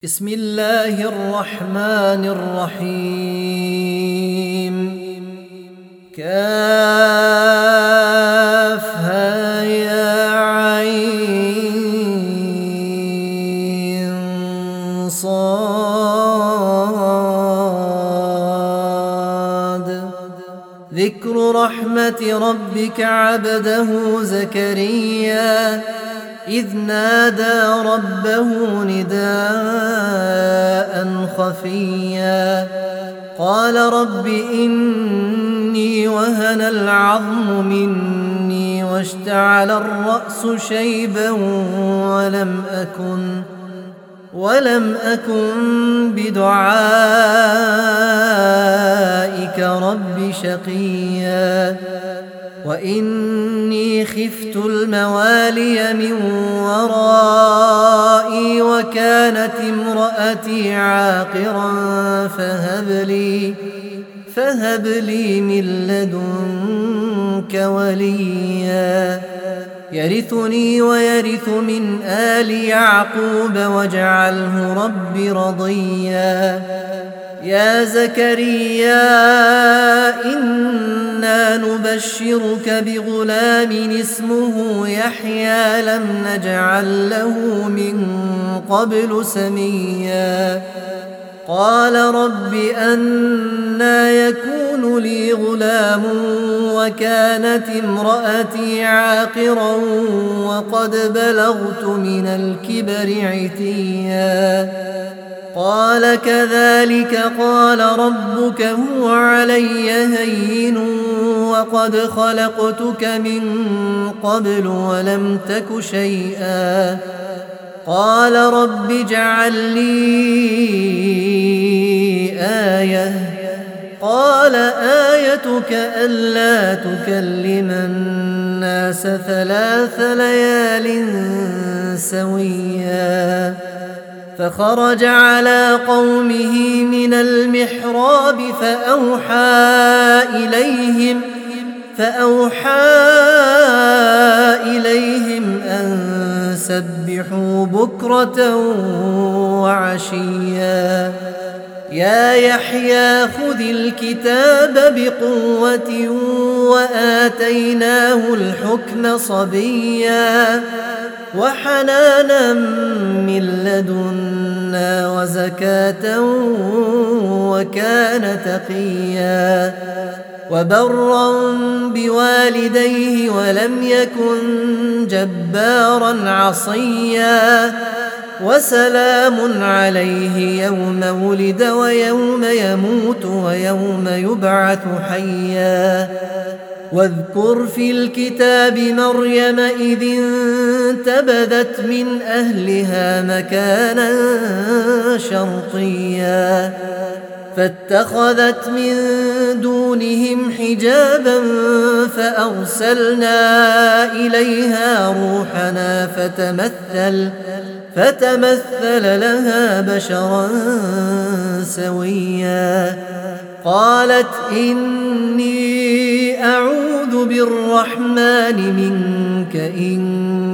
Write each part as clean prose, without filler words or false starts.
بسم الله الرحمن الرحيم. كافها يا عين صاد. ذكر رحمة ربك عبده زكريا إذ نادى ربه نداء خفيا قال رب إني وهن العظم مني واشتعل الرأس شيبا ولم أكن بدعائك رب شقيا وإني خفت الموالي من ورائي وكانت امرأتي عاقرا فهب لي من لدنك وليا يرثني ويرث من آل يعقوب واجعله رب رضيا. يا زكريا إنا نبشرك بغلام اسمه يحيى لم نجعل له من قبل سميا قال رب أنى يكون لي غلام وكانت امرأتي عاقرا وقد بلغت من الكبر عتيا قال كذلك قال ربك هو علي هين وقد خلقتك من قبل ولم تك شيئا قال رب اجعل لي آية قال آيتك ألا تكلم الناس 3 ليال سويا فخرج على قومه من المحراب فأوحى إليهم أن سبحوا بكرة وعشيا يا يحيى خذ الكتاب بقوة وآتيناه الحكم صبيا وحنانا من لدنا وزكاة وكان تقيا وبرا بوالديه ولم يكن جبارا عصيا وسلام عليه يوم ولد ويوم يموت ويوم يبعث حيا واذكر في الكتاب مريم إذ انتبذت من أهلها مكانا شرقيا فاتخذت من دونهم حجابا فأرسلنا إليها روحنا فتمثل لها بشرا سويا قالت إني أعوذ بالرحمن منك إن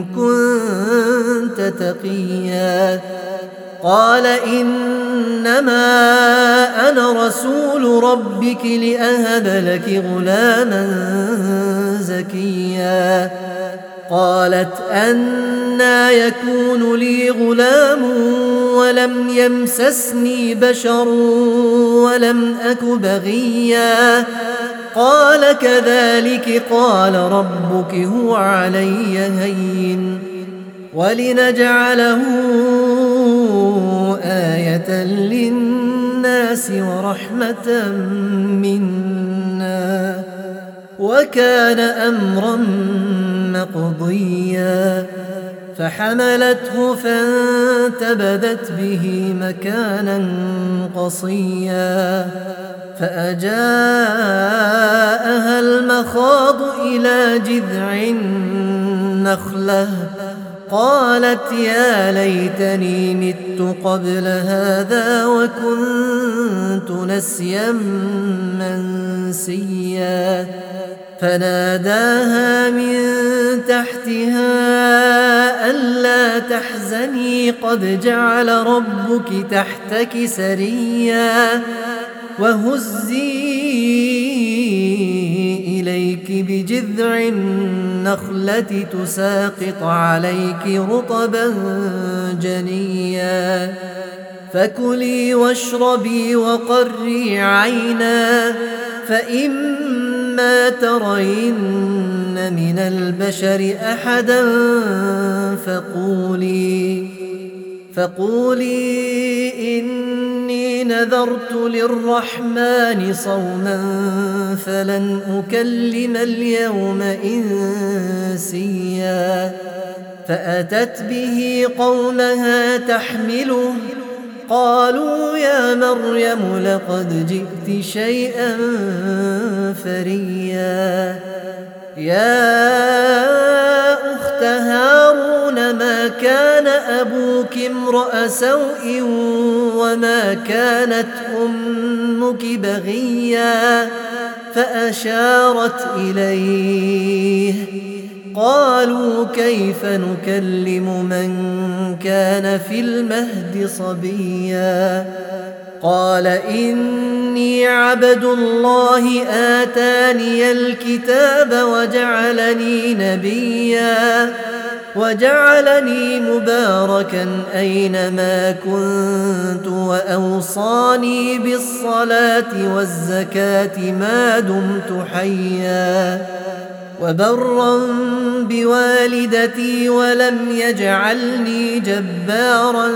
كنت تقيا قال إنما أنا رسول ربك لأهب لك غلاما زكيا قالت أنى يكون لي غلام ولم يمسسني بشر ولم أك بغيا قال كذلك قال ربك هو علي هين ولنجعله آية للناس ورحمة منا وكان أمرا مقضيا فحملته فانتبذت به مكانا قصيا فأجاءها المخاض إلى جذع النخلة قالت يا ليتني مت قبل هذا وكنت نسيا منسيا فناداها من تحتها ألا تحزني قد جعل ربك تحتك سريا وهزي إليك بجذع النخلة تساقط عليك رطبا جنيا فكلي واشربي وقري عينا فإما ترين من البشر أحدا فقولي إني نذرت للرحمن صوما فلن أكلم اليوم إنسيا فأتت به قومها تحمله قالوا يا مريم لقد جئت شيئا فريا يا أخت هارون ما كان أبوك امرأ سوء وما كانت أمك بغيا فأشارت إليه قالوا كيف نكلم من كان في المهد صبيا قال إني عبد الله آتاني الكتاب وجعلني نبيا وجعلني مباركا أينما كنت وأوصاني بالصلاة والزكاة ما دمت حيا وبرا بوالدتي ولم يجعلني جبارا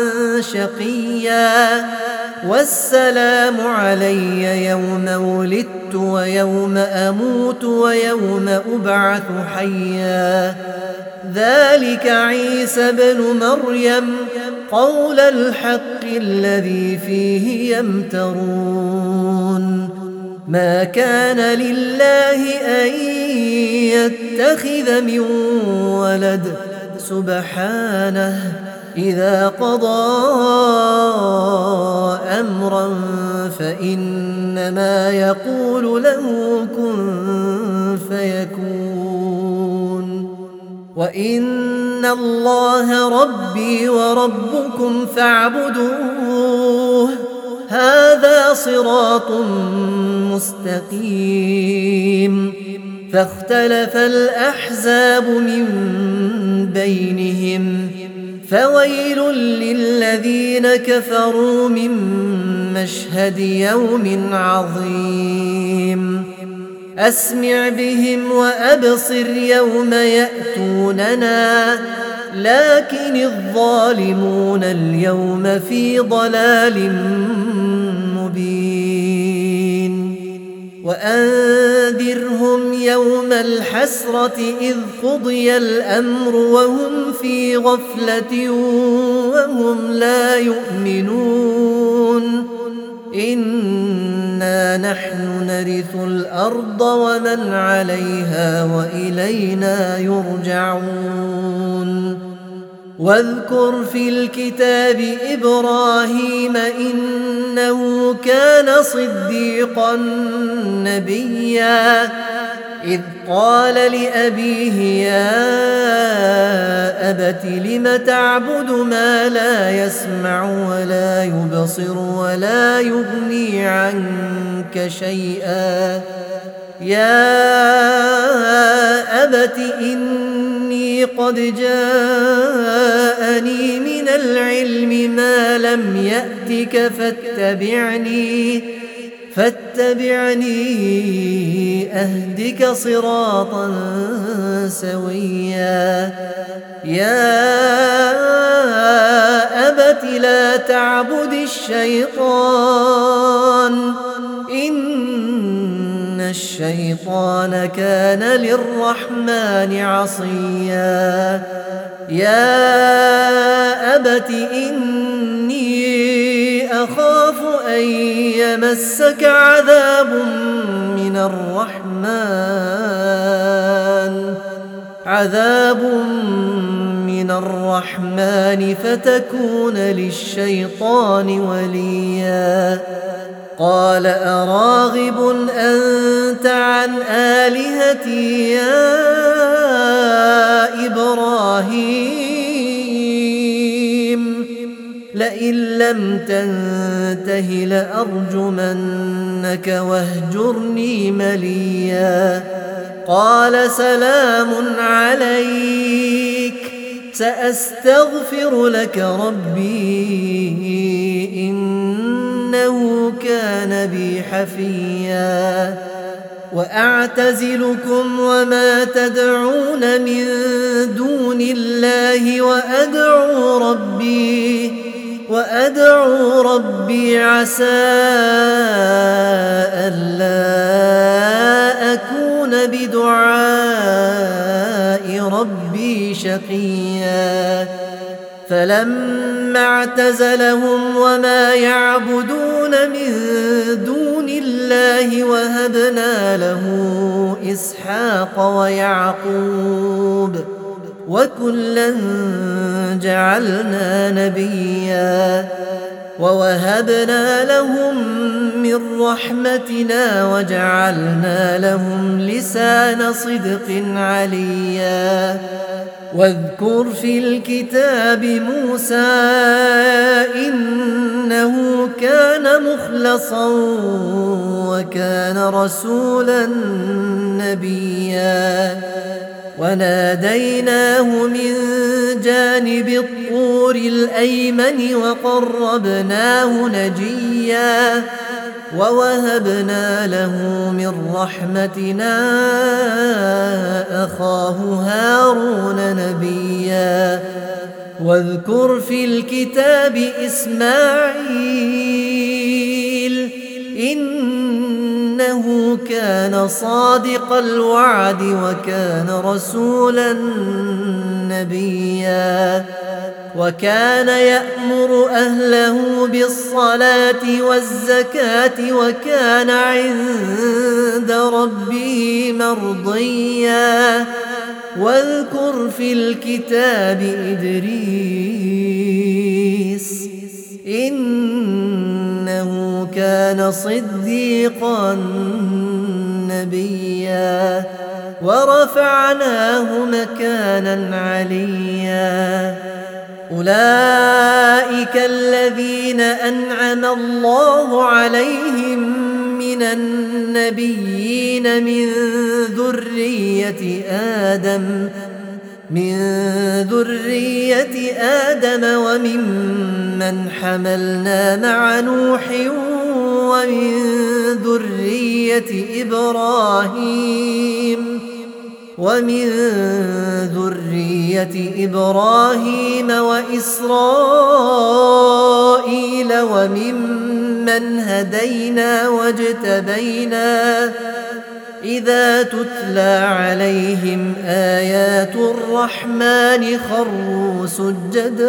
شقيا والسلام علي يوم ولدت ويوم أموت ويوم أبعث حيا ذلك عيسى بن مريم قول الحق الذي فيه يمترون ما كان لله أن يتخذ من ولد سبحانه إذا قضى أمرا فإنما يقول له كن فيكون وإن الله ربي وربكم فاعبدوه هذا صراط مستقيم فاختلف الأحزاب من بينهم فويل للذين كفروا من مشهد يوم عظيم أسمع بهم وأبصر يوم يأتوننا لكن الظالمون اليوم في ضلال مبين وأنذرهم يوم الحسرة إذ قضي الأمر وهم في غفلة وهم لا يؤمنون إنا نحن نرث الأرض ومن عليها وإلينا يرجعون واذكر في الكتاب إبراهيم إنه كان صديقا نبيا إذ قال لأبيه يا أبت لم تعبد ما لا يسمع ولا يبصر ولا يغني عنك شيئا يا أبت إني قد جاءني من العلم ما لم يأتك فاتبعني أهدك صراطا سويا يا أبت لا تعبد الشيطان إن الشيطان كان للرحمن عصيا يا أبت إني أخاف أن يمسك عذاب من الرحمن فتكون للشيطان وليا قال أراغب أنت عن آلهتي يا إبراهيم لئن لم تنته لأرجمنك واهجرني مليا قال سلام عليك سأستغفر لك ربي إنه كان بي حفيا وأعتزلكم وما تدعون من دون الله وأدعو ربي عسى ألا أكون بدعاء ربي شقيا فلما اعتزلهم وما يعبدون من دون الله وهبنا له إسحاق ويعقوب وكلا جعلنا نبيا ووهبنا لهم من رحمتنا وجعلنا لهم لسان صدق عليا واذكر في الكتاب موسى إنه كان مخلصا وكان رسولا نبيا وناديناه من جانب الطور الأيمن وقربناه نجيا ووهبنا له من رحمتنا أخاه هارون نبيا واذكر في الكتاب إسماعيل إنه كان صادق الوعد وكان رسولا نبيا وكان يأمر أهله بالصلاة والزكاة وكان عند ربه مرضيا واذكر في الكتاب إدريس إنه كان صديقا نبيا ورفعناه مكانا عليا أولئك الذين أنعم الله عليهم من النبيين من ذرية آدم وممن حملنا مع نوح ومن ذرية إبراهيم وإسرائيل وممن هدينا واجتبينا إذا تتلى عليهم آيات الرحمن خروا سجدا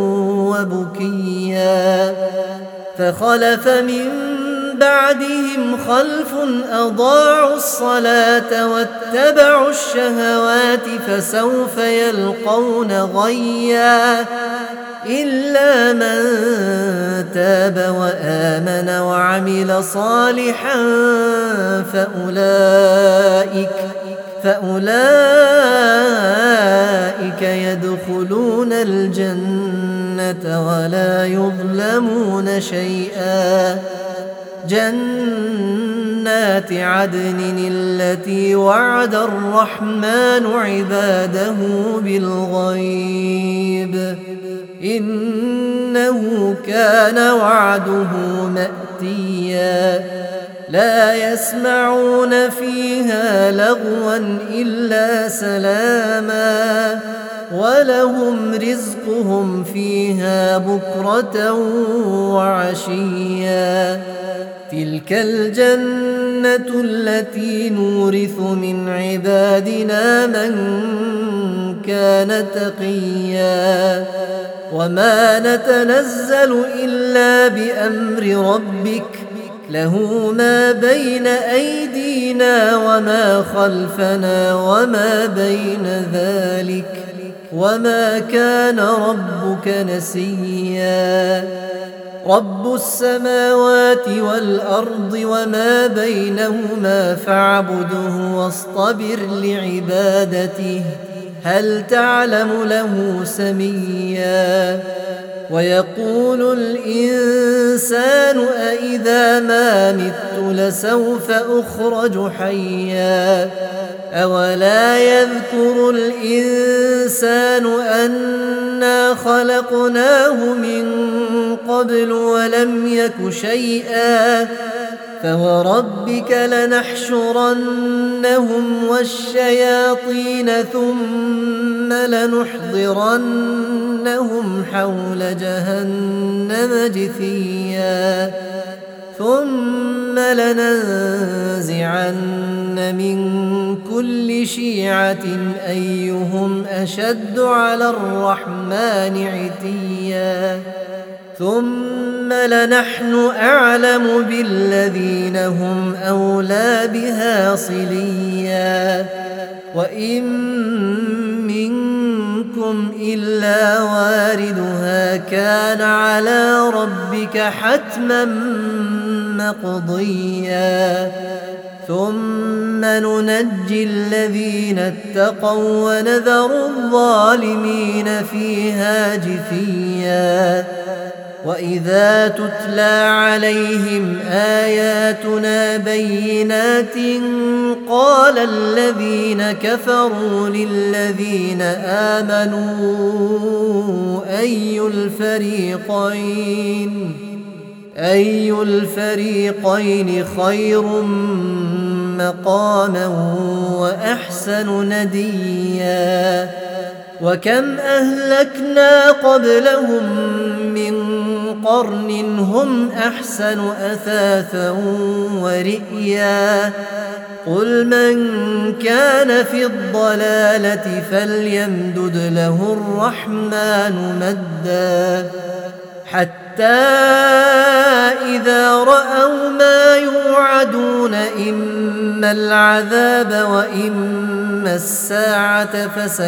وبكيا فخلف من بعدهم خلف أضاعوا الصلاة واتبعوا الشهوات فسوف يلقون غيا إلا من تاب وآمن وعمل صالحا فأولئك يدخلون الجنة ولا يظلمون شيئا جنات عدن التي وعد الرحمن عباده بالغيب إنه كان وعده مأتيا لا يسمعون فيها لغوا إلا سلاما ولهم رزقهم فيها بكرة وعشيا تلك الجنة التي نورث من عبادنا من كان تقيا وما نتنزل إلا بأمر ربك له ما بين أيدينا وما خلفنا وما بين ذلك وما كان ربك نسيا رب السماوات والأرض وما بينهما فاعبده واصطبر لعبادته هل تعلم له سميا ويقول الإنسان أإذا ما مت لسوف أخرج حيا أولا يذكر الإنسان أنا خلقناه من قبل ولم يك شيئا فوربك لنحشرنهم والشياطين ثم لنحضرنهم حول جهنم جثيا ثم لننزعن من كل شيعة أيهم أشد على الرحمن عتيا ثم لنحن أعلم بالذين هم أولى بها صليا وإن منكم إلا واردها كان على ربك حتما مقضيا ثم ننجي الذين اتقوا ونذر الظالمين فيها جثيا وإذا تتلى عليهم آياتنا بينات قال الذين كفروا للذين آمنوا أي الفريقين خير مقاما وأحسن نديا وكم أهلكنا قبلهم من قرن هم أحسن أثاثا ورئيا قل من كان في الضلالة فليمدد له الرحمن مدا حتى إذا رأوا ما يوعدون إما العذاب وإما الساعة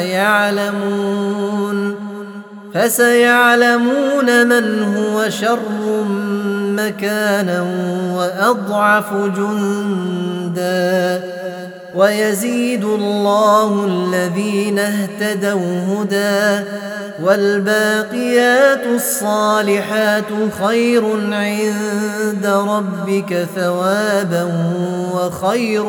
فسيعلمون من هو شر مكانا وأضعف جندا ويزيد الله الذين اهتدوا هدى والباقيات الصالحات خير عند ربك ثوابا وخير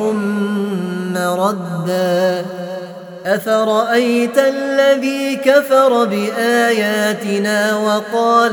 مردا أفرأيت الذي كفر بآياتنا وقال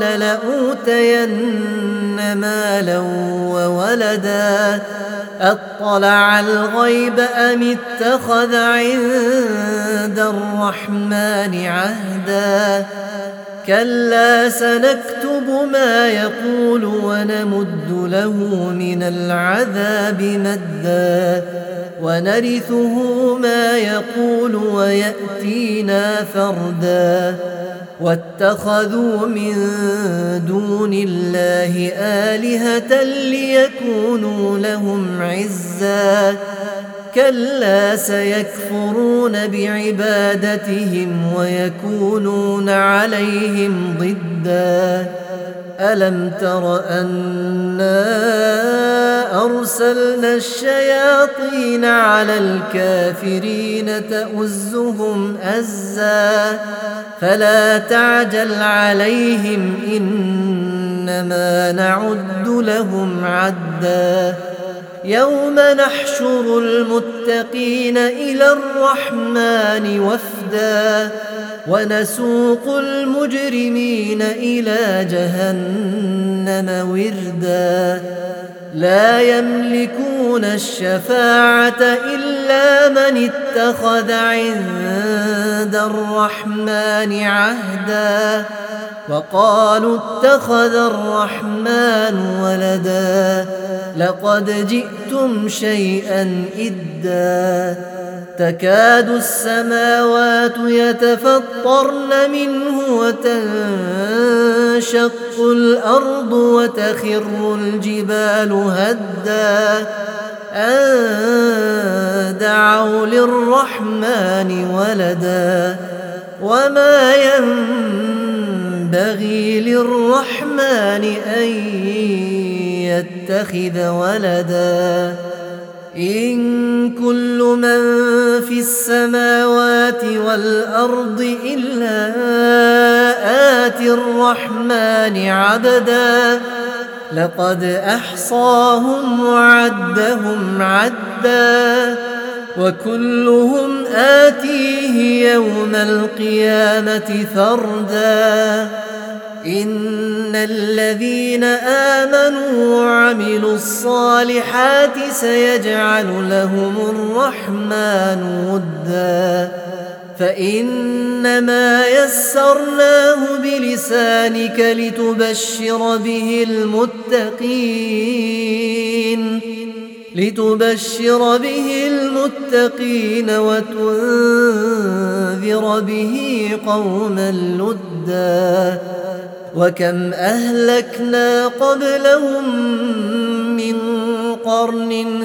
لأوتين مالا وولدا أطلع الغيب أم اتخذ عند الرحمن عهدا كلا سنكتب ما يقول ونمد له من العذاب مدا ونرثه ما يقول ويأتينا فردا واتخذوا من دون الله آلهة ليكونوا لهم عزا كلا سيكفرون بعبادتهم ويكونون عليهم ضدا ألم تر أنا أرسلنا الشياطين على الكافرين تؤزهم أزا فلا تعجل عليهم إنما نعد لهم عدا يوم نحشر المتقين إلى الرحمن وفدا ونسوق المجرمين إلى جهنم وردا لا يملكون الشفاعة إلا من اتخذ عند الرحمن عهدا وقالوا اتخذ الرحمن ولدا لقد جئتم شيئا إدا تكاد السماوات يتفطرن منه وتنشق الأرض وتخر الجبال هدا أن دعوا للرحمن ولدا وما ينبغي للرحمن أن يتخذ ولدا إن كل من في السماوات والأرض إلا آتي الرحمن عبدا لقد أحصاهم وعدهم عدا وكلهم آتيه يوم القيامة فردا إن الذين آمنوا وعملوا الصالحات سيجعل لهم الرحمن ودا فإنما يسرناه بلسانك لتبشر به المتقين وتنذر به قوما لدا وكم أهلكنا قبلهم من قرن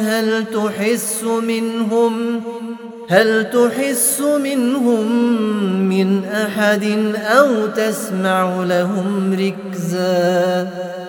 هل تحس منهم من أحد أو تسمع لهم ركزا